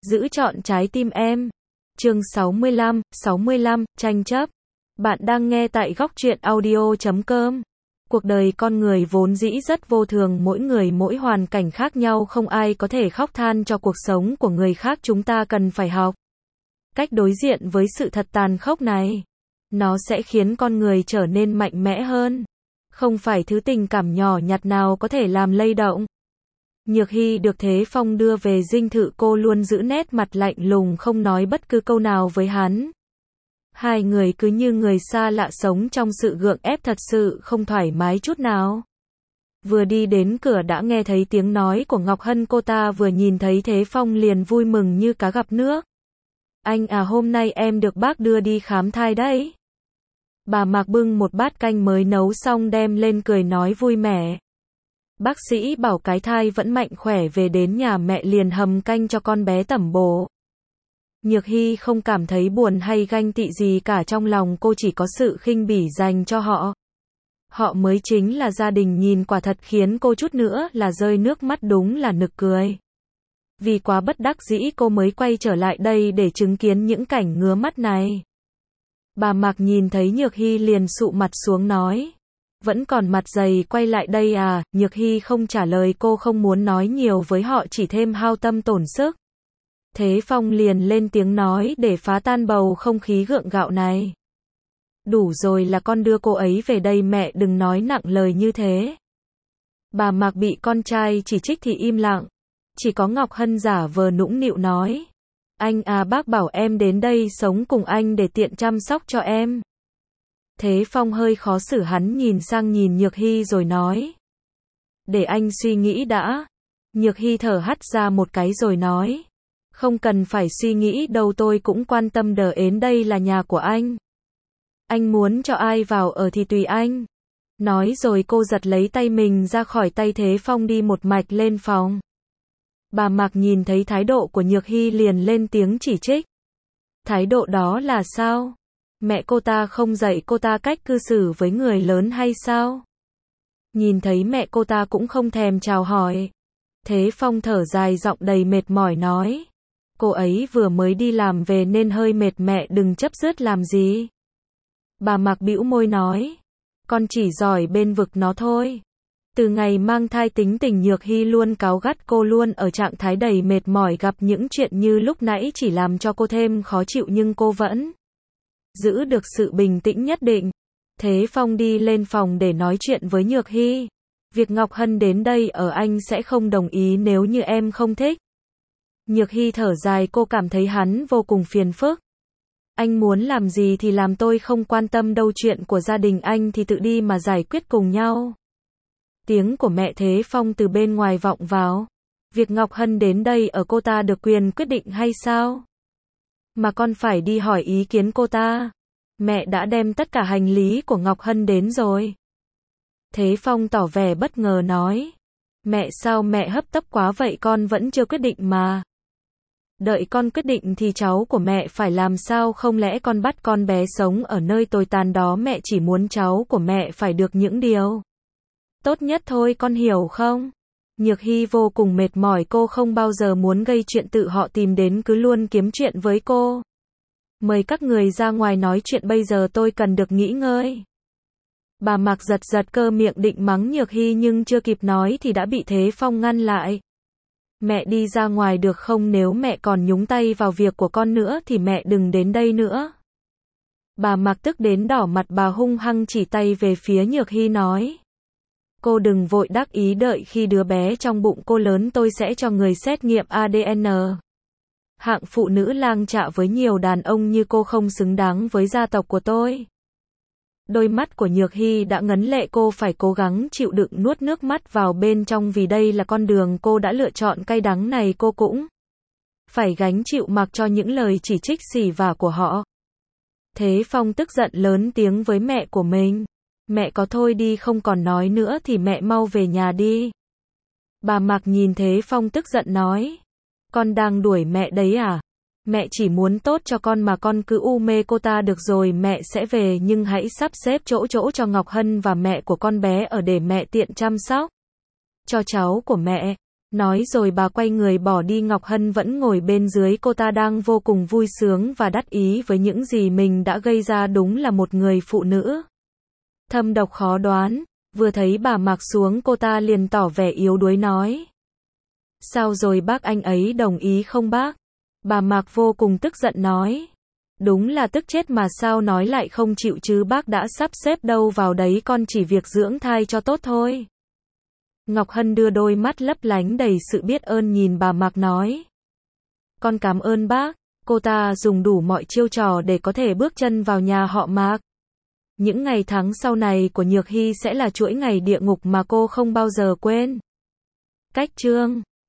Giữ trọn trái tim em. Chương 65, tranh chấp. Bạn đang nghe tại góc truyện audio.com. Cuộc đời con người vốn dĩ rất vô thường, mỗi người mỗi hoàn cảnh khác nhau, không ai có thể khóc than cho cuộc sống của người khác. Chúng ta cần phải học cách đối diện với sự thật tàn khốc này. Nó sẽ khiến con người trở nên mạnh mẽ hơn. Không phải thứ tình cảm nhỏ nhặt nào có thể làm lay động. Nhược Hy được Thế Phong đưa về dinh thự, cô luôn giữ nét mặt lạnh lùng, không nói bất cứ câu nào với hắn. Hai người cứ như người xa lạ, sống trong sự gượng ép thật sự không thoải mái chút nào. Vừa đi đến cửa đã nghe thấy tiếng nói của Ngọc Hân, cô ta vừa nhìn thấy Thế Phong liền vui mừng như cá gặp nước. Anh à, hôm nay em được bác đưa đi khám thai đấy. Bà Mạc bưng một bát canh mới nấu xong đem lên cười nói vui mẻ. Bác sĩ bảo cái thai vẫn mạnh khỏe, về đến nhà mẹ liền hầm canh cho con bé tẩm bổ. Nhược Hy không cảm thấy buồn hay ganh tị gì cả, trong lòng cô chỉ có sự khinh bỉ dành cho họ. Họ mới chính là gia đình, nhìn quả thật khiến cô chút nữa là rơi nước mắt, đúng là nực cười. Vì quá bất đắc dĩ cô mới quay trở lại đây để chứng kiến những cảnh ngứa mắt này. Bà Mạc nhìn thấy Nhược Hy liền sụ mặt xuống nói. Vẫn còn mặt dày quay lại đây à? Nhược Hy không trả lời, cô không muốn nói nhiều với họ chỉ thêm hao tâm tổn sức. Thế Phong liền lên tiếng nói để phá tan bầu không khí gượng gạo này. Đủ rồi, là con đưa cô ấy về đây, mẹ đừng nói nặng lời như thế. Bà Mạc bị con trai chỉ trích thì im lặng. Chỉ có Ngọc Hân giả vờ nũng nịu nói. Anh à, bác bảo em đến đây sống cùng anh để tiện chăm sóc cho em. Thế Phong hơi khó xử, hắn nhìn sang nhìn Nhược Hy rồi nói. Để anh suy nghĩ đã. Nhược Hy thở hắt ra một cái rồi nói. Không cần phải suy nghĩ đâu, tôi cũng quan tâm đờ ến, đây là nhà của anh. Anh muốn cho ai vào ở thì tùy anh. Nói rồi cô giật lấy tay mình ra khỏi tay Thế Phong, đi một mạch lên phòng. Bà Mạc nhìn thấy thái độ của Nhược Hy liền lên tiếng chỉ trích. Thái độ đó là sao? Mẹ cô ta không dạy cô ta cách cư xử với người lớn hay sao? Nhìn thấy mẹ cô ta cũng không thèm chào hỏi. Thế Phong thở dài, giọng đầy mệt mỏi nói. Cô ấy vừa mới đi làm về nên hơi mệt, mẹ đừng chấp rứt làm gì. Bà Mạc bĩu môi nói. Con chỉ giỏi bên vực nó thôi. Từ ngày mang thai tính tình Nhược Hy luôn cáu gắt, cô luôn ở trạng thái đầy mệt mỏi, gặp những chuyện như lúc nãy chỉ làm cho cô thêm khó chịu, nhưng cô vẫn giữ được sự bình tĩnh nhất định. Thế Phong đi lên phòng để nói chuyện với Nhược Hy. Việc Ngọc Hân đến đây ở anh sẽ không đồng ý nếu như em không thích. Nhược Hy thở dài, cô cảm thấy hắn vô cùng phiền phức. Anh muốn làm gì thì làm, tôi không quan tâm đâu, chuyện của gia đình anh thì tự đi mà giải quyết cùng nhau. Tiếng của mẹ Thế Phong từ bên ngoài vọng vào. Việc Ngọc Hân đến đây ở, cô ta được quyền quyết định hay sao? Mà con phải đi hỏi ý kiến cô ta. Mẹ đã đem tất cả hành lý của Ngọc Hân đến rồi. Thế Phong tỏ vẻ bất ngờ nói. Mẹ, sao mẹ hấp tấp quá vậy, con vẫn chưa quyết định mà. Đợi con quyết định thì cháu của mẹ phải làm sao, không lẽ con bắt con bé sống ở nơi tồi tàn đó? Mẹ chỉ muốn cháu của mẹ phải được những điều tốt nhất thôi, con hiểu không? Nhược Hy vô cùng mệt mỏi, cô không bao giờ muốn gây chuyện, tự họ tìm đến cứ luôn kiếm chuyện với cô. Mời các người ra ngoài nói chuyện, bây giờ tôi cần được nghỉ ngơi. Bà Mạc giật giật cơ miệng định mắng Nhược Hy nhưng chưa kịp nói thì đã bị Thế Phong ngăn lại. Mẹ đi ra ngoài được không? Nếu mẹ còn nhúng tay vào việc của con nữa thì mẹ đừng đến đây nữa. Bà Mạc tức đến đỏ mặt, bà hung hăng chỉ tay về phía Nhược Hy nói. Cô đừng vội đắc ý, đợi khi đứa bé trong bụng cô lớn tôi sẽ cho người xét nghiệm ADN. Hạng phụ nữ lang chạ với nhiều đàn ông như cô không xứng đáng với gia tộc của tôi. Đôi mắt của Nhược Hy đã ngấn lệ, cô phải cố gắng chịu đựng nuốt nước mắt vào bên trong, vì đây là con đường cô đã lựa chọn, cay đắng này cô cũng phải gánh chịu mặc cho những lời chỉ trích xỉ vả của họ. Thế Phong tức giận lớn tiếng với mẹ của mình. Mẹ có thôi đi, không còn nói nữa thì mẹ mau về nhà đi. Bà Mạc nhìn Thế Phong tức giận nói. Con đang đuổi mẹ đấy à? Mẹ chỉ muốn tốt cho con mà con cứ u mê cô ta. Được rồi, mẹ sẽ về, nhưng hãy sắp xếp chỗ cho Ngọc Hân và mẹ của con bé ở để mẹ tiện chăm sóc cho cháu của mẹ. Nói rồi bà quay người bỏ đi. Ngọc Hân vẫn ngồi bên dưới, cô ta đang vô cùng vui sướng và đắc ý với những gì mình đã gây ra, đúng là một người phụ nữ thâm độc khó đoán. Vừa thấy bà Mạc xuống, cô ta liền tỏ vẻ yếu đuối nói: Sao rồi bác, anh ấy đồng ý không bác? Bà Mạc vô cùng tức giận nói: Đúng là tức chết mà, sao nói lại không chịu chứ, bác đã sắp xếp đâu vào đấy, con chỉ việc dưỡng thai cho tốt thôi. Ngọc Hân đưa đôi mắt lấp lánh đầy sự biết ơn nhìn bà Mạc nói: Con cảm ơn bác. Cô ta dùng đủ mọi chiêu trò để có thể bước chân vào nhà họ Mạc. Những ngày tháng sau này của Nhược Hy sẽ là chuỗi ngày địa ngục mà cô không bao giờ quên. Cách chương